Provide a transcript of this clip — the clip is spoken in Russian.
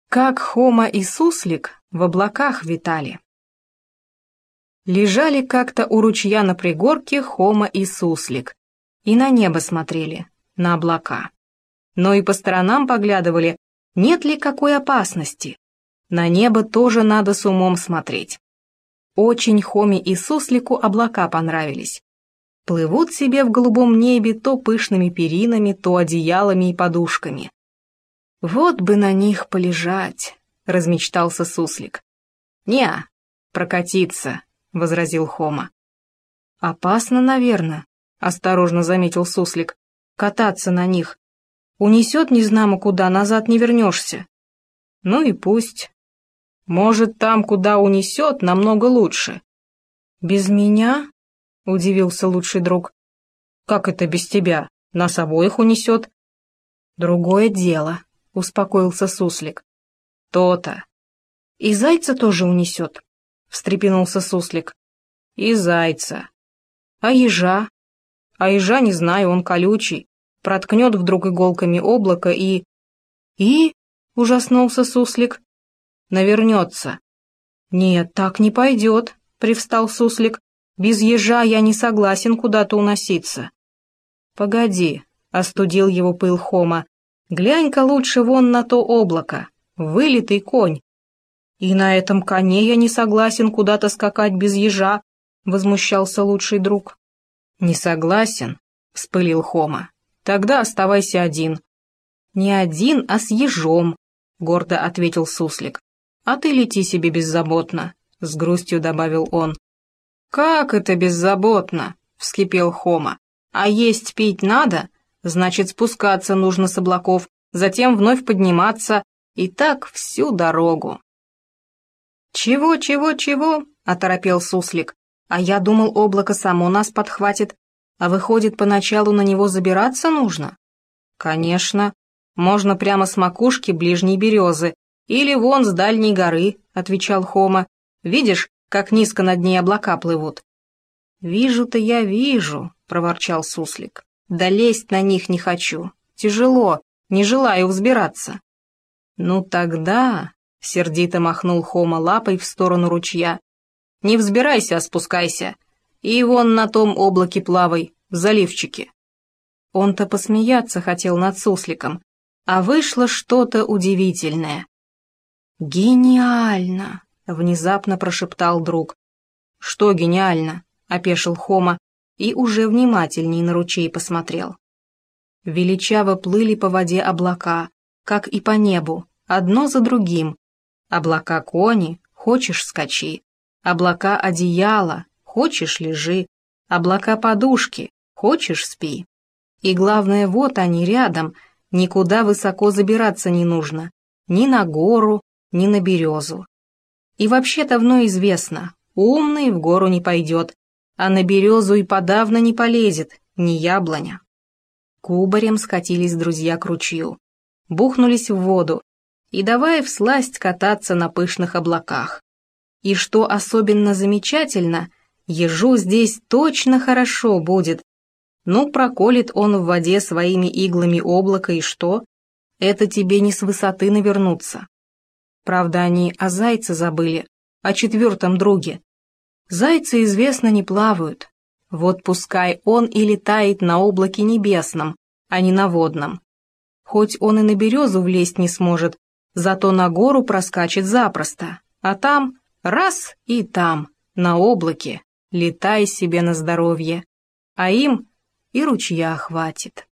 Как Хома и Суслик в облаках витали. Лежали как-то у ручья на пригорке Хома и Суслик и на небо смотрели, на облака. Но и по сторонам поглядывали, нет ли какой опасности. На небо тоже надо с умом смотреть. Очень Хоме и Суслику облака понравились. Плывут себе в голубом небе то пышными перинами, то одеялами и подушками. «Вот бы на них полежать», — размечтался Суслик. «Не-а, прокатиться», — возразил Хома. «Опасно, наверное», — осторожно заметил Суслик. «Кататься на них. Унесет незнамо куда, назад не вернешься». «Ну и пусть. Может, там, куда унесет, намного лучше». «Без меня?» — удивился лучший друг. «Как это без тебя? Нас обоих унесет». «Другое дело», — успокоился Суслик. «То-то». «И зайца тоже унесет», — встрепенулся Суслик. «И зайца». «А ежа?» «А ежа не знаю, он колючий. Проткнет вдруг иголками облако и...» «И?» — ужаснулся Суслик. «Навернется». «Нет, так не пойдет», — привстал Суслик. «Без ежа я не согласен куда-то уноситься». «Погоди», — остудил его пыл Хома. «Глянь-ка лучше вон на то облако, вылитый конь». «И на этом коне я не согласен куда-то скакать без ежа», — возмущался лучший друг. «Не согласен?» — вспылил Хома. «Тогда оставайся один». «Не один, а с ежом», — гордо ответил Суслик. «А ты лети себе беззаботно», — с грустью добавил он. «Как это беззаботно?» — вскипел Хома. «А есть пить надо? Значит, спускаться нужно с облаков, затем вновь подниматься, и так всю дорогу». «Чего?» — оторопел Суслик. «А я думал, облако само нас подхватит. А выходит, поначалу на него забираться нужно?» «Конечно. Можно прямо с макушки ближней березы или вон с дальней горы», — отвечал Хома. «Видишь, как низко над ней облака плывут?» «Вижу-то я вижу», — проворчал Суслик. «Да лезть на них не хочу. Тяжело, не желаю взбираться». «Ну тогда», — сердито махнул Хома лапой в сторону ручья, «не взбирайся, а спускайся. И вон на том облаке плавай, в заливчике». Он-то посмеяться хотел над Сусликом, а вышло что-то удивительное. «Гениально!» — внезапно прошептал друг. «Что гениально?» — опешил Хома и уже внимательней на ручей посмотрел. Величаво плыли по воде облака, как и по небу, одно за другим. Облака кони, хочешь скачи. Облака одеяла, хочешь лежи. Облака подушки, хочешь спи. И главное, вот они рядом, никуда высоко забираться не нужно. Ни на гору, ни на березу. И вообще давно известно, умный в гору не пойдет, а на березу и подавно не полезет, ни яблоня. Кубарем скатились друзья к ручью, бухнулись в воду и давай всласть кататься на пышных облаках. И что особенно замечательно, ежу здесь точно хорошо будет. Ну, проколет он в воде своими иглами облако, и что? Это тебе не с высоты навернуться. Правда, они о зайце забыли, о четвертом друге. Зайцы, известно, не плавают. Вот пускай он и летает на облаке небесном, а не на водном. Хоть он и на березу влезть не сможет, зато на гору проскачет запросто. А там, раз и там, на облаке, летай себе на здоровье. А им и ручья хватит.